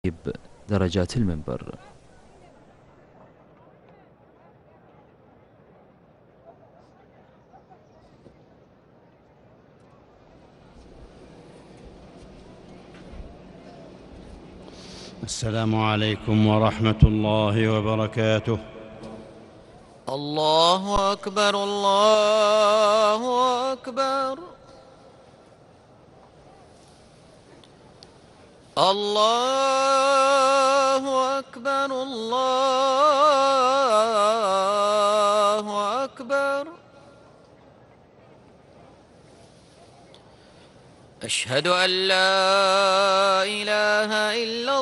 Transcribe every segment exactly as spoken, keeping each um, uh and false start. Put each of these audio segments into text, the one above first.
درجات المنبر. السلام عليكم ورحمة الله وبركاته. الله أكبر الله أكبر الله أكبر الله أكبر. أشهد أن لا إله إلا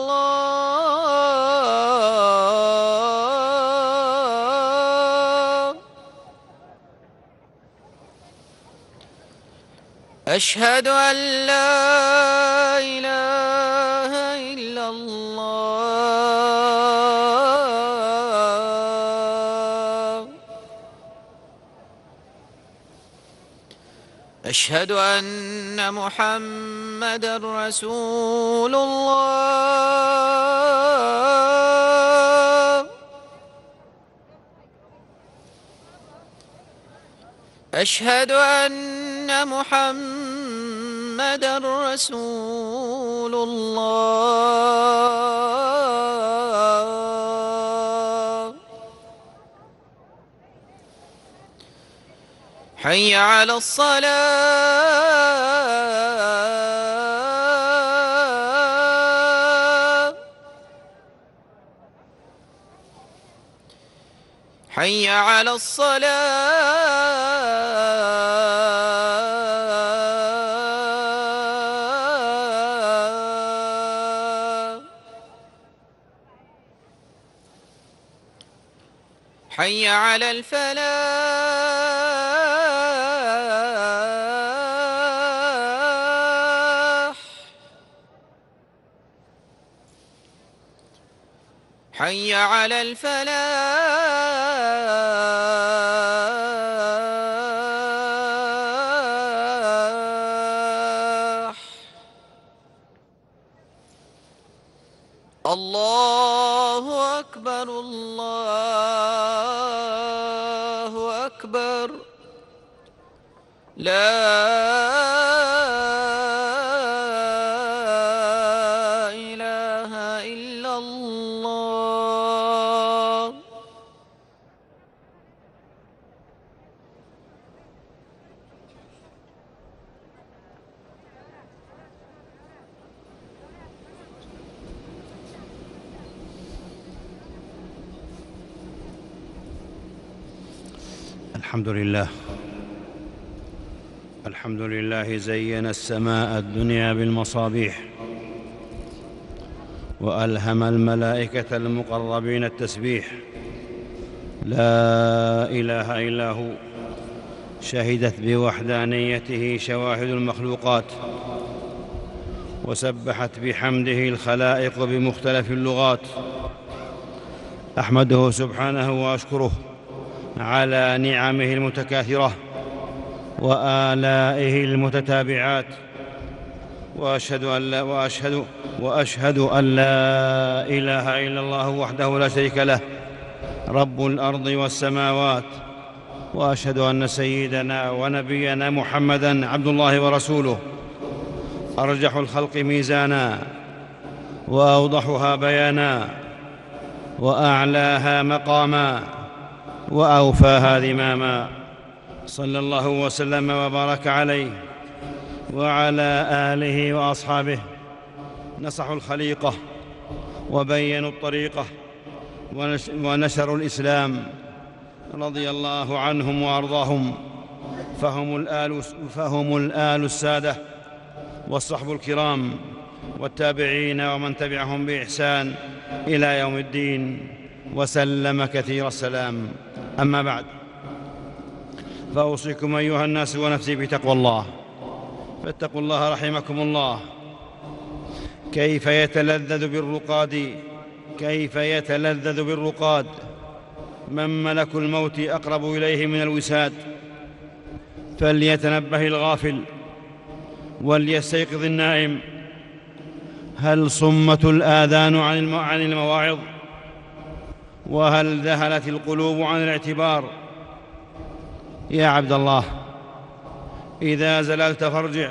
الله. أشهد أن لا إله إلا الله. أشهد أن محمدًا رسول الله. أشهد أن محمدًا رسول الله. حي على الصلاة. حي على الصلاة. حي على الفلاح. حي على الفلاح. الله أكبر الله أكبر. لا إله إلا الله. الحمد لله الحمد لله زين السماء الدنيا بالمصابيح، وألهم الملائكة المقربين التسبيح. لا إله إلا هو، شهدت بوحدانيته شواهد المخلوقات، وسبحت بحمده الخلائق بمختلف اللغات. أحمده سبحانه وأشكره على نعمه المتكاثرة وآلائه المتتابعات، وأشهد أن لا وأشهد وأشهد أن لا إله إلا الله وحده لا شريك له، رب الأرض والسماوات. وأشهد أن سيدنا ونبينا محمدًا عبد الله ورسوله، أرجح الخلق ميزانا، وأوضحها بيانا، وأعلاها مقاما، وأوفاها ذماما. صلى الله وسلم وبارك عليه وعلى آله وأصحابه. نصحوا الخليقة وبينوا الطريقة ونشروا الإسلام، رضي الله عنهم وأرضاهم. فهم الآل, فهم الآل السادة والصحب الكرام والتابعين ومن تبعهم بإحسان إلى يوم الدين، وسلم كثير السلام. أما بعد، فأوصيكم أيها الناس ونفسي بتقوى الله، فاتقوا الله رحمكم الله. كيف يتلذذ بالرقاد كيف يتلذذ بالرقاد من ملك الموت أقرب إليه من الوساد. فليتنبه الغافل وليستيقظ النائم. هل صمت الآذان عن المواعظ؟ وهل ذهلت القلوب عن الاعتبار؟ يا عبد الله، إذا زللت فارجع،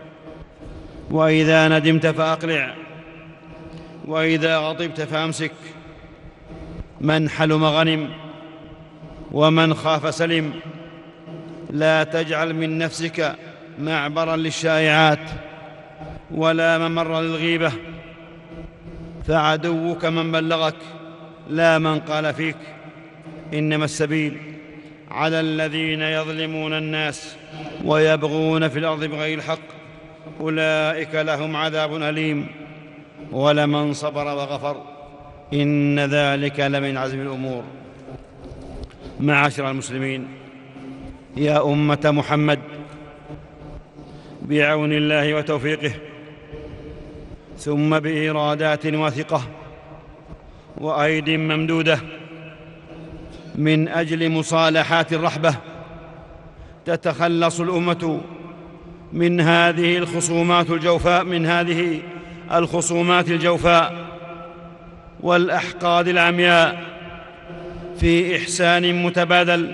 وإذا ندمت فأقلع، وإذا غضبت فأمسك. من حلم غنم، ومن خاف سلم. لا تجعل من نفسك معبرا للشائعات ولا ممرا للغيبة، فعدوك من بلغك لا من قال فيك. إنما السبيل على الذين يظلمون الناس ويبغون في الأرض بغير الحق، أولئك لهم عذاب أليم. ولمن صبر وغفر إن ذلك لمن عزم الأمور. معاشر المسلمين، يا أمة محمد، بعون الله وتوفيقه، ثم بإرادات واثقة وأيد ممدودة، من أجل مصالحات الرحبة تتخلص الأمة من هذه الخصومات الجوفاء من هذه الخصومات الجوفاء والأحقاد العمياء، في إحسان متبادل،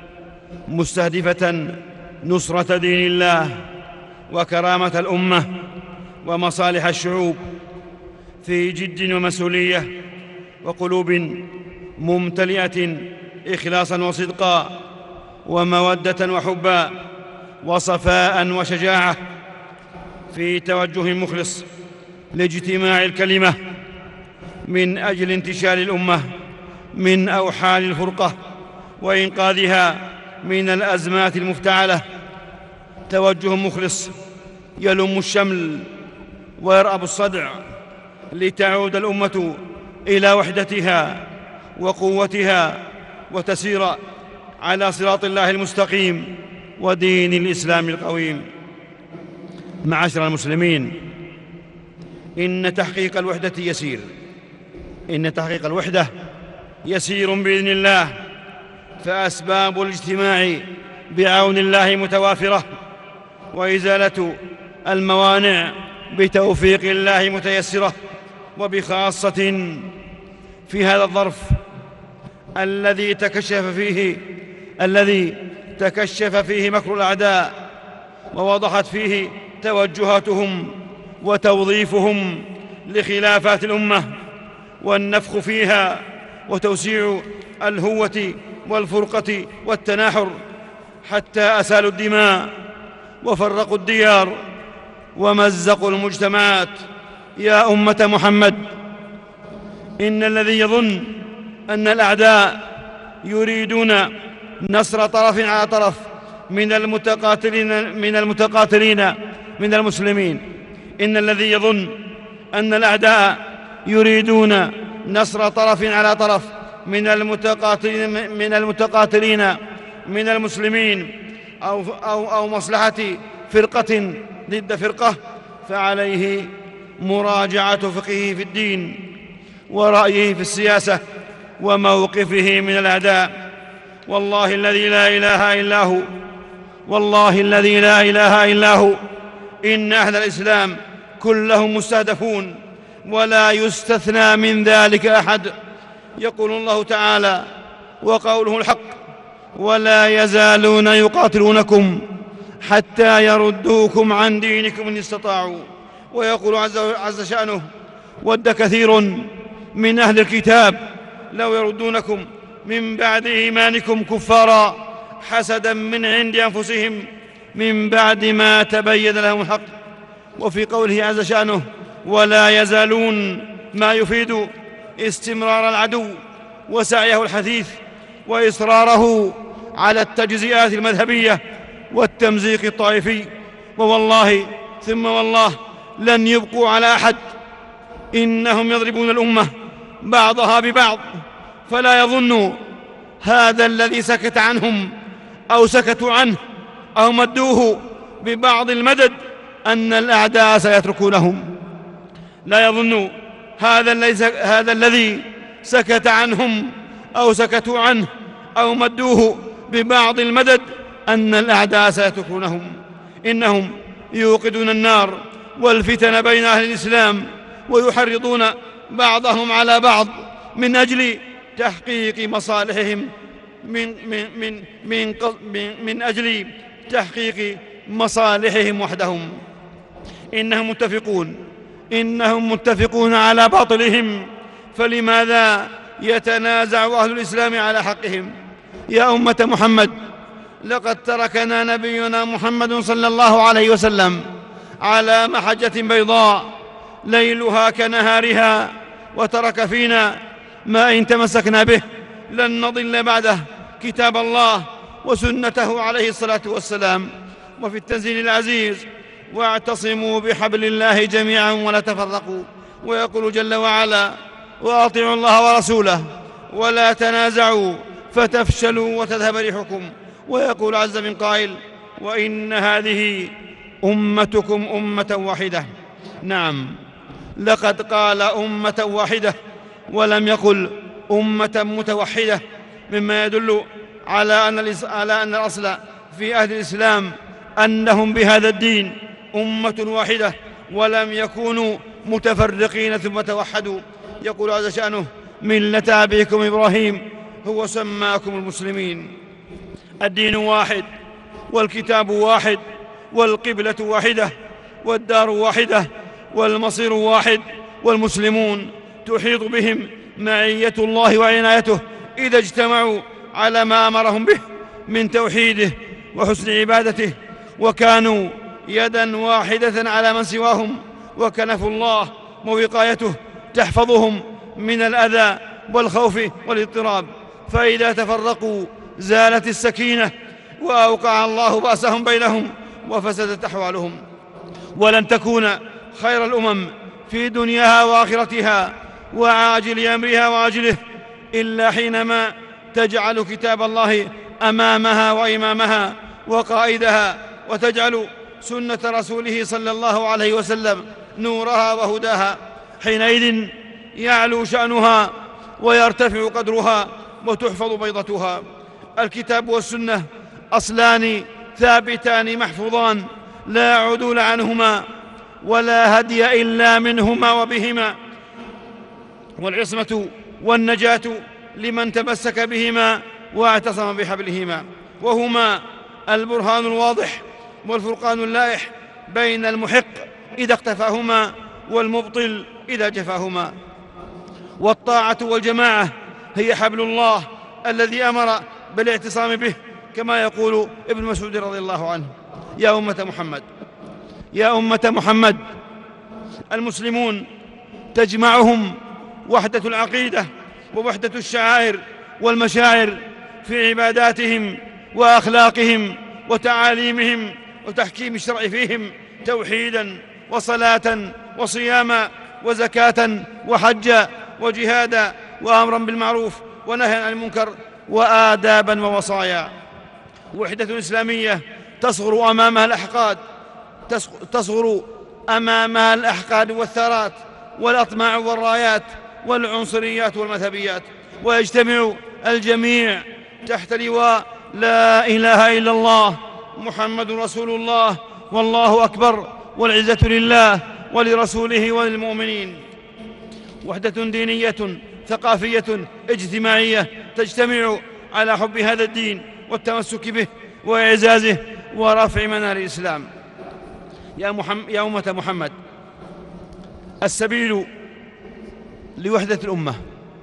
مستهدفة نصرة دين الله وكرامة الأمة ومصالح الشعوب، في جد ومسؤولية وقلوب ممتلئة إخلاصا وصدقا ومودة وحبا وصفاء وشجاعة، في توجه مخلص لاجتماع الكلمة من أجل انتشال الأمة من أوحال الفرقة وإنقاذها من الأزمات المفتعلة. توجه مخلص يلم الشمل ويرأب الصدع، لتعود الأمة إلى وحدتها وقوتها، وتسير على صراط الله المستقيم ودين الإسلام القويم. معاشر المسلمين، إن تحقيق الوحدة يسير إن تحقيق الوحدة يسير بإذن الله، فأسباب الاجتماع بعون الله متوافرة، وإزالة الموانع بتوفيق الله متيسرة، وبخاصة في هذا الظرف الذي تكشف فيه الذي تكشف فيه مكر الأعداء، ووضحت فيه توجهاتهم وتوظيفهم لخلافات الأمة والنفخ فيها وتوسيع الهوة والفرقة والتناحر، حتى أسالوا الدماء وفرقوا الديار ومزقوا المجتمعات. يا أمة محمد، إن الذي يظن أن الأعداء يريدون نصر طرف على طرف من المتقاتلين من المتقاتلين من المسلمين إن الذي يظن أن الأعداء يريدون نصر طرف على طرف من المتقاتلين من المتقاتلين من المسلمين أو أو أو مصلحة فرقة ضد فرقة، فعليه مراجعة فقهه في الدين ورأيه في السياسة وموقفه من الأعداء. والله الذي لا إله إلا هو والله الذي لا إله إلا هو إن أهل الإسلام كلهم مستهدفون، ولا يستثنى من ذلك أحد. يقول الله تعالى وقوله الحق: ولا يزالون يقاتلونكم حتى يردوكم عن دينكم إن استطاعوا. ويقول عز, عز شأنه: ود كثير من أهل الكتاب لو يردونكم من بعد إيمانكم كفارا حسدا من عند أنفسهم من بعد ما تبين لهم الحق. وفي قوله عز شأنه: ولا يزالون، ما يفيد استمرار العدو وسعيه الحثيث وإصراره على التجزئات المذهبية والتمزيق الطائفي. ووالله ثم والله لن يبقوا على أحد، إنهم يضربون الأمة بعضها ببعض. فلا يظن هذا الذي سكت عنهم أو سكتوا عنه أو مدوه ببعض المدد أن الأعداء سيتركونهم. لا يظن هذا, هذا الذي سكت عنهم أو سكتوا عنه أو مدوه ببعض المدد أن الأعداء سيتركونهم. إنهم يوقدون النار والفتن بين أهل الإسلام ويحرضون بعضهم على بعض من أجل تحقيق مصالحهم من, من, من, من, من, من أجل تحقيق مصالحهم وحدهم. إنهم متفقون إنهم متفقون على باطلهم، فلماذا يتنازع أهل الإسلام على حقهم؟ يا أمة محمد، لقد تركنا نبينا محمد صلى الله عليه وسلم على محجة بيضاء ليلها كنهارها، وترك فينا ما إن تمسكنا به لن نضل بعده كتاب الله وسنته عليه الصلاة والسلام. وفي التنزيل العزيز: واعتصموا بحبل الله جميعا ولا تفرقوا. ويقول جل وعلا: وأطيعوا الله ورسوله ولا تنازعوا فتفشلوا وتذهب ريحكم. ويقول عز من قائل: وإن هذه أمتكم أمة واحدة. نعم، لقد قال أمة واحدة ولم يقل أمة متوحدة، مما يدل على أن على أن الأصل في أهل الإسلام أنهم بهذا الدين أمة واحدة ولم يكونوا متفرقين ثم توحدوا. يقول عز شأنه: ملة أبيكم إبراهيم هو سماكم المسلمين. الدين واحد، والكتاب واحد، والقبلة واحدة، والدار واحدة، والمصير واحد، والمسلمون تحيط بهم معية الله وعنايته إذا اجتمعوا على ما أمرهم به من توحيده وحسن عبادته، وكانوا يدا واحدة على من سواهم، وكنف الله ووقايته تحفظهم من الأذى والخوف والاضطراب. فإذا تفرقوا زالت السكينة وأوقع الله بأسهم بينهم وفسدت أحوالهم. ولن تكون خير الأمم في دنياها وآخرتها وعاجل أمرها وآجله إلا حينما تجعل كتاب الله أمامها وإمامها وقائدها، وتجعل سنة رسوله صلى الله عليه وسلم نورها وهداها. حينئذ يعلو شأنها ويرتفع قدرها وتحفظ بيضتها. الكتاب والسنة أصلان ثابتان محفوظان لا عدول عنهما ولا هدي إلا منهما وبهما، والعصمة والنجاة لمن تمسك بهما واعتصم بحبلهما، وهما البرهان الواضح والفرقان اللائح بين المحق إذا اقتفاهما والمبطل إذا جفاهما. والطاعة والجماعة هي حبل الله الذي أمر بالاعتصام به، كما يقول ابن مسعود رضي الله عنه: يا أمة محمد يا أمة محمد المسلمون تجمعهم وحدة العقيدة ووحدة الشعائر والمشاعر في عباداتهم وأخلاقهم وتعاليمهم وتحكيم الشرع فيهم، توحيدا وصلاة وصياما وزكاة وحجا وجهادا وأمرا بالمعروف ونهيا عن المنكر وآدابا ووصايا. وحدة إسلامية تصغر أمامها الأحقاد تصغر أمامها الأحقاد والثارات والأطماع والرايات والعنصريات والمذهبيات، ويجتمع الجميع تحت لواء لا إله إلا الله محمد رسول الله والله أكبر والعزة لله ولرسوله وللمؤمنين. وحدة دينية ثقافية اجتماعية تجتمع على حب هذا الدين والتمسك به وإعزازه ورفع منار الإسلام. يا, محمد يا أمة محمد، السبيل لوحدة الأمة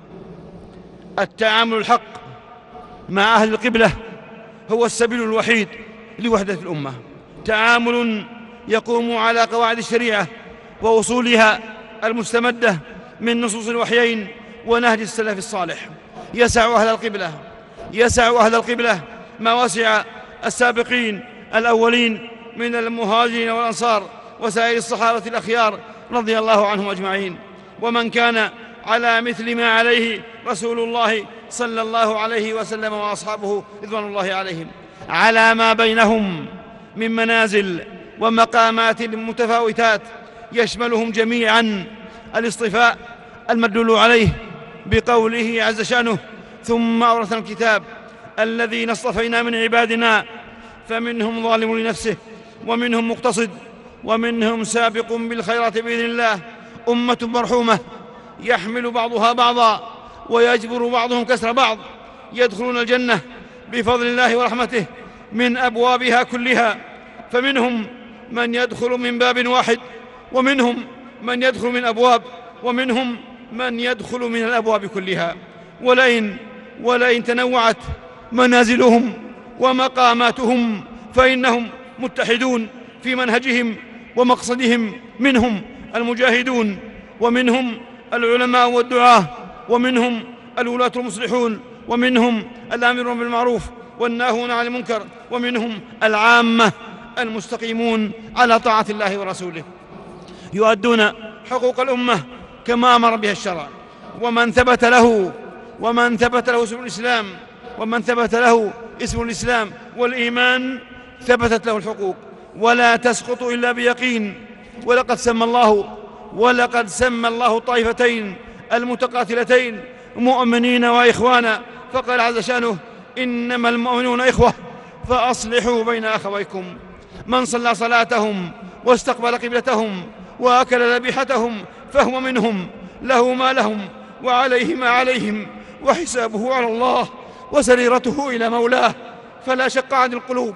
التعامل الحق مع أهل القبلة هو السبيل الوحيد لوحدة الأمة، تعامل يقوم على قواعد الشريعة وأصولها المستمدة من نصوص الوحيين ونهج السلف الصالح. يسع أهل القبلة يسع أهل القبلة ما وسع السابقين الأولين من المهاجرين والأنصار وسائر الصحابة الأخيار رضي الله عنهم أجمعين، ومن كان على مثل ما عليه رسول الله صلى الله عليه وسلم وأصحابه رضوان الله عليهم، على ما بينهم من منازل ومقامات متفاوتات يشملهم جميعا الاصطفاء المدلول عليه بقوله عز شأنه: ثم أورثنا الكتاب الذين اصطفينا من عبادنا فمنهم ظالم لنفسه ومنهم مقتصد ومنهم سابق بالخيرات بإذن الله أمة مرحومة يحمل بعضها بعضا ويجبر بعضهم كسر بعض، يدخلون الجنة بفضل الله ورحمته من أبوابها كلها، فمنهم من يدخل من باب واحد، ومنهم من يدخل من أبواب، ومنهم من يدخل من الأبواب كلها. ولئن, ولئن تنوعت منازلهم ومقاماتهم فإنهم متحدون في منهجهم ومقصدهم، منهم المجاهدون، ومنهم العلماء والدعاة، ومنهم الولاة المصلحون، ومنهم الآمرون بالمعروف والناهون عن المنكر، ومنهم العامة المستقيمون على طاعة الله ورسوله، يؤدون حقوق الأمة كما أمر بها الشرع. ومن ثبت له ومن ثبت له اسم الإسلام ومن ثبت له اسم الإسلام والإيمان ثبتت له الحقوق، ولا تسقط إلا بيقين. ولقد سمى الله ولقد سمى الله الطائفتين المتقاتلتين مؤمنين وإخوانا، فقال عز شأنه: إنما المؤمنون إخوة فأصلحوا بين أخويكم. من صلى صلاتهم واستقبل قبلتهم وأكل ذبيحتهم فهو منهم، له ما لهم وعليه ما عليهم، وحسابه على الله وسريرته إلى مولاه. فلا شق عن القلوب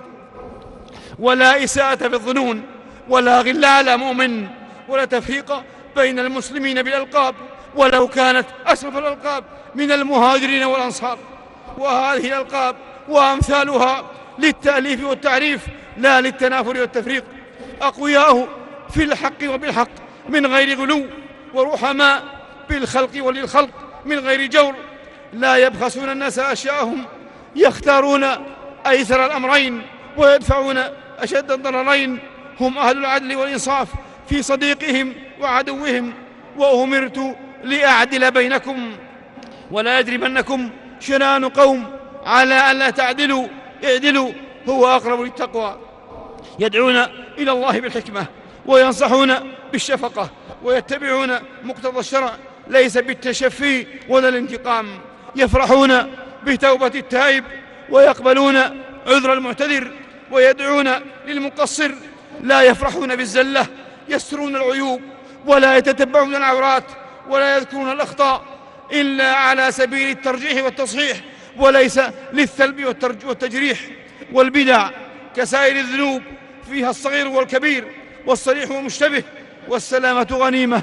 ولا إساءة في الظنون ولا غل على مؤمن ولا تفريق بين المسلمين بالألقاب، ولو كانت أشرف الألقاب من المهاجرين والأنصار. وهذه الألقاب وأمثالها للتأليف والتعريف لا للتنافر والتفريق. أقوياء في الحق وبالحق من غير غلو، ورحماء بالخلق وللخلق من غير جور، لا يبخسون الناس أشياءهم، يختارون أيسر الأمرين ويدفعون أشد الضررين. هم أهل العدل والإنصاف في صديقهم وعدوهم. وأمرت لأعدل بينكم ولا يجرمنكم شنآن قوم على ألا تعدلوا، اعدلوا هو أقرب للتقوى. يدعون إلى الله بالحكمة وينصحون بالشفقة ويتبعون مقتضى الشرع ليس بالتشفي ولا الانتقام. يفرحون بتوبة التائب ويقبلون عذر المعتذر ويدعون للمقصر. لا يفرحون بالزلة، يسترون العيوب ولا يتتبعون العورات ولا يذكرون الأخطاء إلا على سبيل الترجيح والتصحيح وليس للثلب والتجريح. والبدع كسائر الذنوب فيها الصغير والكبير والصريح والمشتبه، والسلامة غنيمة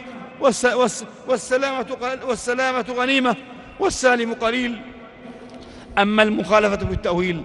والسلامة, والسلامة غنيمة والسالم قليل. أما المخالفة بالتأويل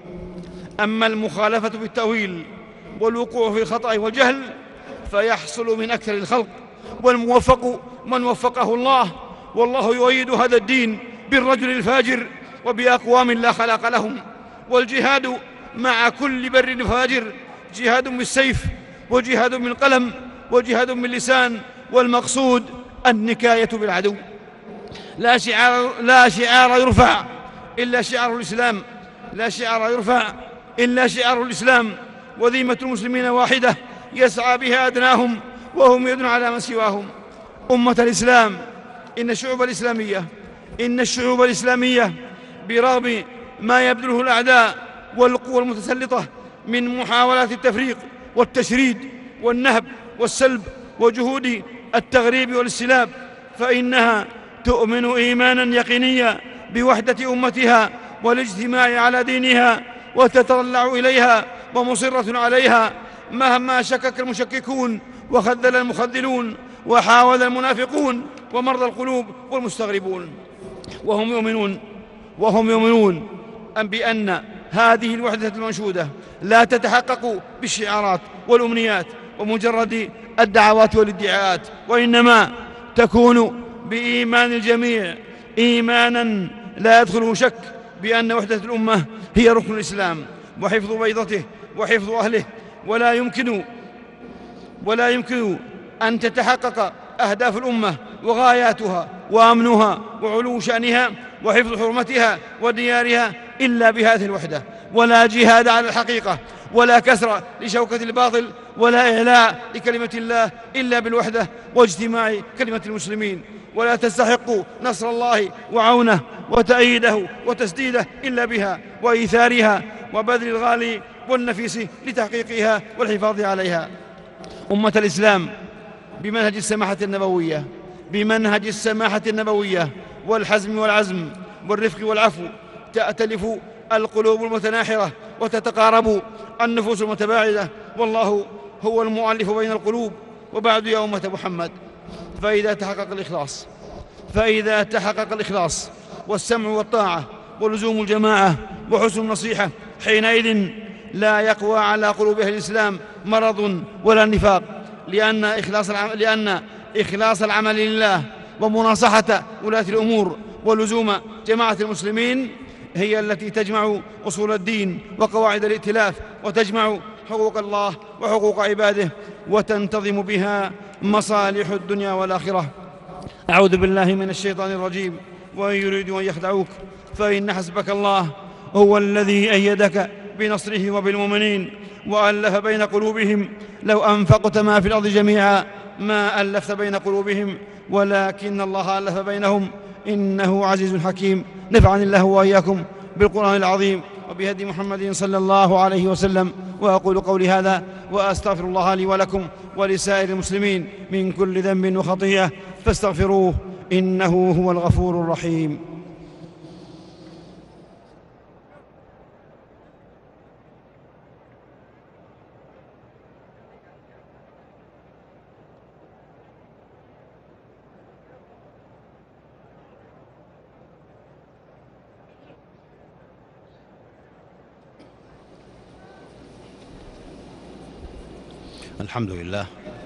أما المخالفة بالتأويل والوقوع في الخطأ والجهل فيحصل من أكثر الخلق، والموفق من وفقه الله، والله يؤيد هذا الدين بالرجل الفاجر وبأقوام لا خلاق لهم. والجهاد مع كل بر فاجر جهاد بالسيف وجهاد بالقلم وجهاد باللسان، والمقصود النكاية بالعدو. لا شعار, لا شعار يرفع إلا شعار الإسلام لا شعار يرفع إلا شعار الإسلام. وذمة المسلمين واحدة يسعى بها أدناهم وهم يدون على من سواهم. أمة الإسلام، إن الشعوب الإسلامية إن الشعوب الإسلامية برغم ما يبذله الأعداء والقوى المتسلطة من محاولات التفريق والتشريد والنهب والسلب وجهود التغريب والاستلاب، فإنها تؤمن إيمانا يقينيا بوحدة أمتها والاجتماع على دينها، وتتطلع إليها ومصرة عليها مهما شكك المشككون وخذل المخذلون وحاول المنافقون ومرضى القلوب والمستغربون. وهم يؤمنون وهم يؤمنون أن بأن هذه الوحدة المنشودة لا تتحقق بالشعارات والأمنيات ومجرد الدعوات والادعاءات، وإنما تكون بإيمان الجميع إيمانا لا يدخله شك بأن وحدة الأمة هي ركن الإسلام وحفظ بيضته وحفظ أهله. ولا يمكن ولا يمكن أن تتحقق أهداف الأمة وغاياتها وأمنها وعلو شأنها وحفظ حرمتها وديارها إلا بهذه الوحدة. ولا جهاد على الحقيقة ولا كسر لشوكة الباطل ولا إعلاء لكلمة الله إلا بالوحدة واجتماع كلمة المسلمين. ولا تستحق نصر الله وعونه وتأييده وتسديده إلا بها وإيثارها وبذل الغالي والنفيس لتحقيقها والحفاظ عليها. أمة الإسلام، بمنهج السماحة النبوية بمنهج السماحة النبوية والحزم والعزم والرفق والعفو تأتلف القلوب المتناحرة وتتقارب النفوس المتباعدة، والله هو المؤلف بين القلوب. وبعد يا أمة محمد، فإذا تحقق الإخلاص فإذا تحقق الإخلاص والسمع والطاعة ولزوم الجماعة وحسن النصيحة، حينئذ لا يقوى على قلوب أهل الإسلام مرض ولا نفاق، لأن إخلاص العمل, لأن إخلاص العمل لله ومناصحة ولاة الأمور ولزوم جماعة المسلمين هي التي تجمع أصول الدين وقواعد الائتلاف، وتجمع حقوق الله وحقوق عباده، وتنتظم بها مصالح الدنيا والآخرة. أعوذ بالله من الشيطان الرجيم. وإن يريدوا أن يخدعوك فإن حسبك الله هو الذي أيدك بنصره وبالمؤمنين وألف بين قلوبهم لو أنفقت ما في الأرض جميعا ما ألفت بين قلوبهم ولكن الله ألف بينهم إنه عزيز حكيم. نفعني الله وإياكم بالقرآن العظيم وبهدي محمد صلى الله عليه وسلم. وأقول قولي هذا وأستغفر الله لي ولكم ولسائر المسلمين من كل ذنب وخطيئة فاستغفروه إنه هو الغفور الرحيم. الحمد لله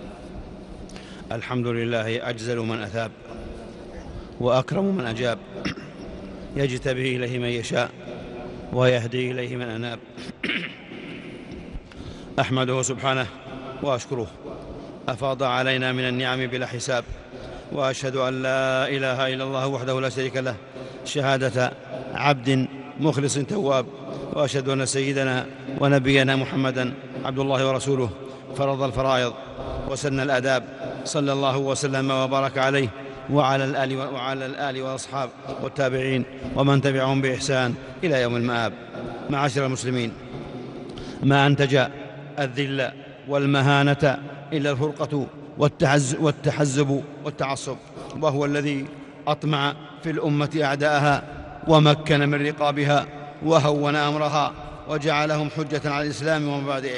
الحمد لله أجزل من أثاب وأكرم من أجاب، يجتبي إليه من يشاء ويهدي إليه من أناب. أحمده سبحانه وأشكره أفاض علينا من النعم بلا حساب، وأشهد أن لا إله إلا الله وحده لا شريك له شهادة عبد مخلص تواب، وأشهد أن سيدنا ونبينا محمدا عبد الله ورسوله فرض الفرائض وسن الآداب، صلى الله وسلم وبارك عليه وعلى الآل وعلى الآل والأصحاب والتابعين ومن تبعهم بإحسان إلى يوم المآب. معاشر المسلمين، ما أنتج الذل والمهانة إلا الفرقة والتحزب والتعصب، وهو الذي أطمع في الأمة أعداءها ومكن من رقابها وهون أمرها وجعلهم حجة على الإسلام ومبادئه.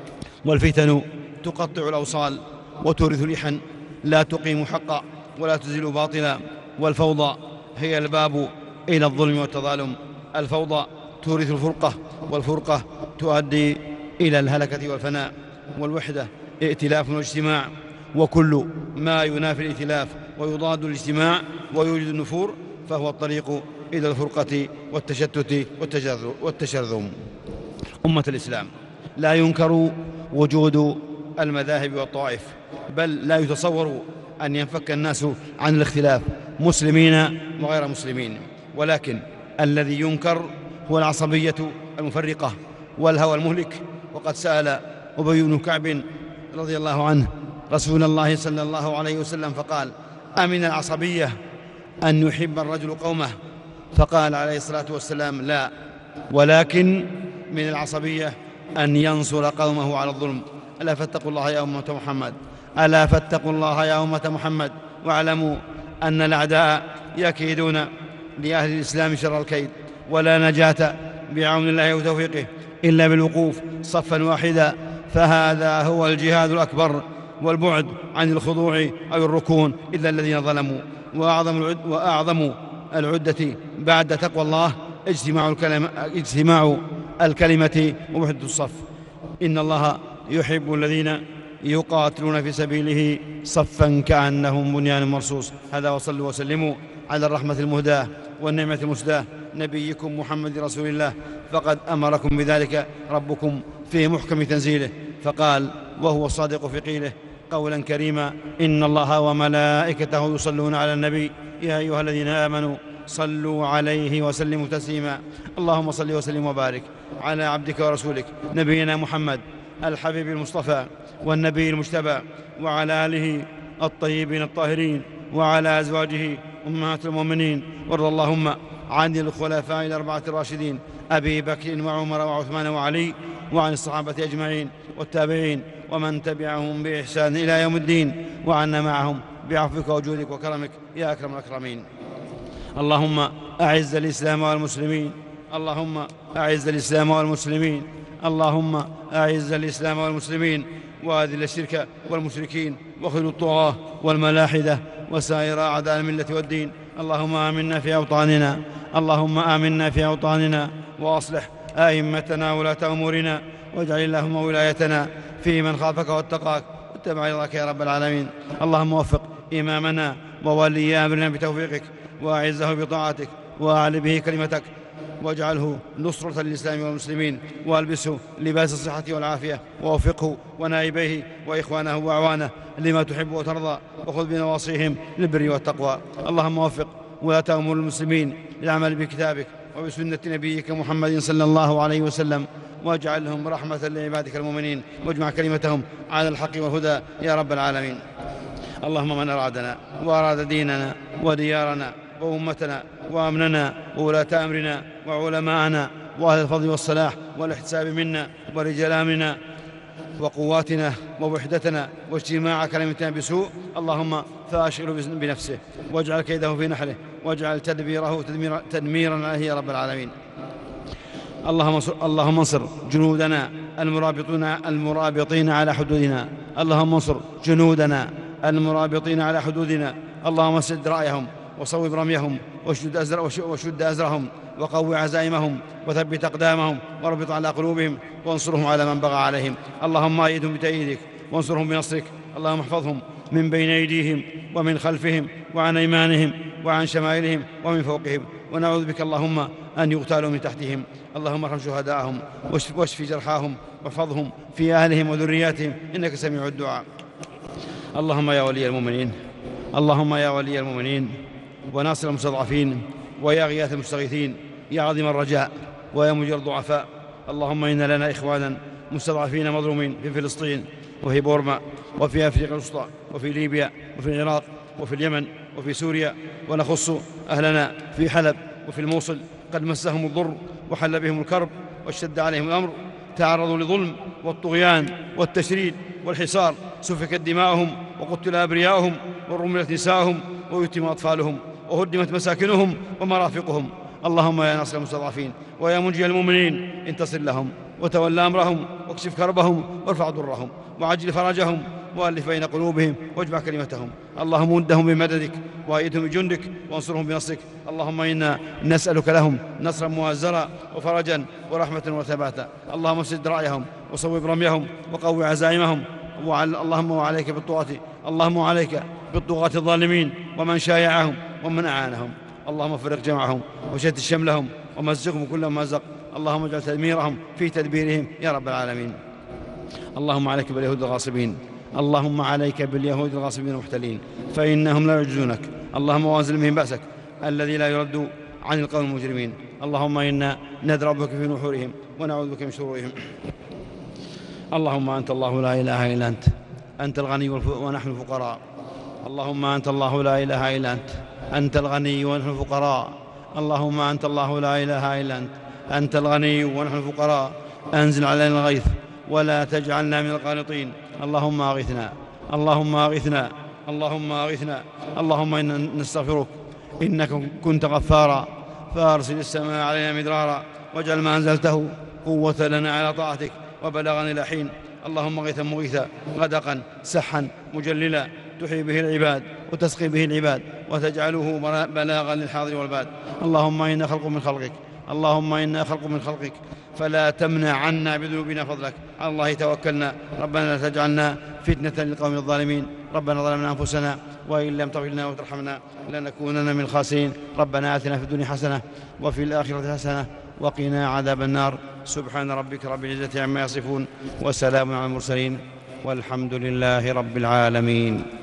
والفتن تقطع الأوصال وتورث لحا لا تقيم حقا ولا تزيل باطلا، والفوضى هي الباب إلى الظلم والتظالم. الفوضى تورث الفرقة، والفرقة تؤدي إلى الهلكة والفناء. والوحدة ائتلاف واجتماع، وكل ما ينافي الائتلاف ويضاد الاجتماع ويوجد النفور فهو الطريق إلى الفرقة والتشتت والتشرذم. أمة الإسلام، لا ينكر وجود المذاهب والطوائف، بل لا يتصور أن ينفك الناس عن الاختلاف مسلمين وغير مسلمين، ولكن الذي ينكر هو العصبية المفرقة والهوى المهلك. وقد سأل أبي بن كعب رضي الله عنه رسول الله صلى الله عليه وسلم فقال: أمن العصبية أن يحب الرجل قومه؟ فقال عليه الصلاة والسلام: لا، ولكن من العصبية أن ينصر قومه على الظلم. ألا فاتقوا الله يا أمة محمد ألا فاتقوا الله يا أمة محمد واعلموا أن الأعداء يكيدون لأهل الإسلام شر الكيد، ولا نجاة بعون الله وتوفيقه إلا بالوقوف صفا واحدا، فهذا هو الجهاد الأكبر، والبعد عن الخضوع أو الركون إلا الذين ظلموا. وأعظم العد وأعظم العدة بعد تقوى الله اجتماع الكلمة, اجتماع الكلمة ووحدة الصف. إن الله يحب الذين يقاتلون في سبيله صفا كأنهم بنيان مرصوص. هذا وصلوا وسلموا على الرحمة المهداة والنعمة المسداة نبيكم محمد رسول الله، فقد أمركم بذلك ربكم في محكم تنزيله، فقال وهو الصادق في قيله قولا كريما: إن الله وملائكته يصلون على النبي يا أيها الذين آمنوا صلوا عليه وسلموا تسليما. اللهم صل وسلم وبارك على عبدك ورسولك نبينا محمد الحبيب المصطفى والنبي المجتبى، وعلى آله الطيبين الطاهرين، وعلى أزواجه أمهات المؤمنين. وارض اللهم عن الخلفاء الأربعة الراشدين أبي بكر وعمر وعثمان وعلي وعن الصحابة أجمعين والتابعين ومن تبعهم بإحسان إلى يوم الدين، وعنا معهم بعفوك وجودك وكرمك يا أكرم الأكرمين. اللهم أعز الإسلام والمسلمين، اللهم أعز الإسلام والمسلمين، اللهم أعز الإسلام والمسلمين، وأذل الشرك والمشركين وخذل الطغاة والملاحدة وسائر أعداء الملة والدين. اللهم آمنا في أوطاننا، اللهم آمنا في أوطاننا، وأصلح أئمتنا ولاة أمورنا، واجعل اللهم ولايتنا في من خافك واتقاك واتبع رضاك يا رب العالمين. اللهم وفق إمامنا وولي أمرنا بتوفيقك، وأعزه بطاعتك، وأعل به كلمتك، واجعله نصرة للإسلام والمسلمين، وألبسه لباس الصحة والعافية، ووفقه ونائبيه وإخوانه وأعوانه لما تحب وترضى، وخذ بنواصيهم للبر والتقوى. اللهم وفق ولاة أمور المسلمين للعمل بكتابك وبسنة نبيك محمد صلى الله عليه وسلم، واجعلهم رحمة لعبادك المؤمنين، واجمع كلمتهم على الحق والهدى يا رب العالمين. اللهم من أرادنا وأراد ديننا وديارنا وأمتنا وأمننا وولاة أمرنا وعلماءنا وأهل الفضل والصلاح والاحتساب منا ورجال أمرنا وقواتنا ووحدتنا واجتماع كلمتنا بسوء، اللهم فأشغله بنفسه، واجعل كيده في نحره، واجعل تدبيره تدميرا, تدميرا عليه يا رب العالمين. اللهم اللهم انصر جنودنا المرابطين المرابطين على حدودنا، اللهم انصر جنودنا المرابطين على حدودنا، اللهم سد رأيهم وصوب رميهم وشد, أزر وشد أزرهم وقوي عزائمهم وثبت أقدامهم واربط على قلوبهم وانصرهم على من بغى عليهم. اللهم أيدهم بتأييدك وانصرهم بنصرك. اللهم احفظهم من بين أيديهم ومن خلفهم وعن أيمانهم وعن شمائلهم ومن فوقهم، ونعوذ بك اللهم أن يغتالوا من تحتهم. اللهم ارحم شهداءهم واشف جرحاهم واحفظهم في أهلهم وذرياتهم، إنك سميع الدعاء. اللهم يا ولي المؤمنين، اللهم يا ولي المؤمنين وناصر المستضعفين ويا غياث المستغيثين، يا عظيم الرجاء ويا مجير الضعفاء، اللهم إن لنا إخوانا مستضعفين مظلومين في فلسطين وفي بورما وفي أفريقيا الوسطى وفي ليبيا وفي العراق وفي اليمن وفي سوريا، ونخص أهلنا في حلب وفي الموصل قد مسهم الضر وحل بهم الكرب واشتد عليهم الأمر، تعرضوا لظلم والطغيان والتشريد والحصار، سفكت دماؤهم وقتل أبرياؤهم ورملت نساءهم ويتم أطفالهم وهدمت مساكنهم ومرافقهم. اللهم يا ناصر المستضعفين ويا منجي المؤمنين انتصر لهم وتولى أمرهم واكشف كربهم وارفع ضرهم وعجل فرجهم وألف بين قلوبهم واجمع كلمتهم. اللهم مدهم بمددك وأيدهم بجندك وانصرهم بنصرك. اللهم إنا نسألك لهم نصرا مؤزرا وفرجا ورحمة وثباتا. اللهم سد رأيهم وصوب رميهم وقوي عزائمهم. اللهم وعليك بالطغاة، اللهم وعليك بالطغاة الظالمين ومن شايعهم ومن أعانهم. اللهم فرق جمعهم وشتت شملهم ومزقهم كل ممزق. اللهم اجعل تدميرهم في تدبيرهم يا رب العالمين. اللهم عليك باليهود الغاصبين، اللهم عليك باليهود الغاصبين المحتلين، فإنهم لا يعجزونك. اللهم وانزل بهم بأسك الذي لا يرد عن القوم المجرمين. اللهم إنا ندرأ بك في نحورهم ونعوذ بك من شرورهم. اللهم أنت الله لا إله إلا أنت، أنت الغني ونحن الفقراء. اللهم أنت الله لا إله إلا أنت، أنت الغني ونحن الفقراء. اللهم أنت الله لا إله إلا أنت، أنت الغني ونحن الفقراء. أنزل علينا الغيث ولا تجعلنا من القانطين. اللهم أغثنا، اللهم أغثنا، اللهم أغثنا. اللهم إنا نستغفرك إنك كنت غفارا، فأرسل السماء علينا مدرارا، واجعل ما أنزلته قوة لنا على طاعتك وبلغنا إلى حين. اللهم غيثا مغيثا غدقا سحا مجللا تحيي به العباد وتسقي به العباد وتجعله بلاغا للحاضر والباد. اللهم إنا خلق من خلقك، اللهم إنا خلق من خلقك، فلا تمنع عنا بذنوبنا فضلك. على الله توكلنا، ربنا لا تجعلنا فتنة للقوم الظالمين. ربنا ظلمنا أنفسنا وإن لم تغفر لنا وترحمنا لنكونن من الخاسرين. ربنا آتنا في الدنيا حسنة وفي الآخرة حسنة وقنا عذاب النار. سبحان ربك رب العزة عما يصفون وسلام على المرسلين والحمد لله رب العالمين.